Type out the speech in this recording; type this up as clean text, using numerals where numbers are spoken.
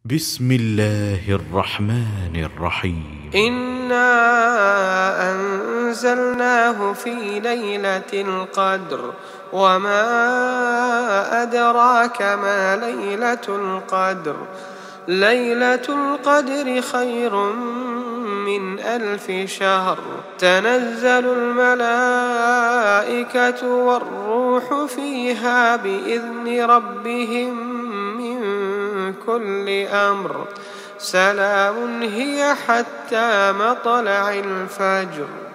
بسم الله الرحمن الرحيم إنا أنزلناه في ليلة القدر وما أدراك ما ليلة القدر ليلة القدر خير من 1000 شهر تنزل الملائكة والروح فيها بإذن ربهم من كل أمر سلام هي حتى مطلع الفجر.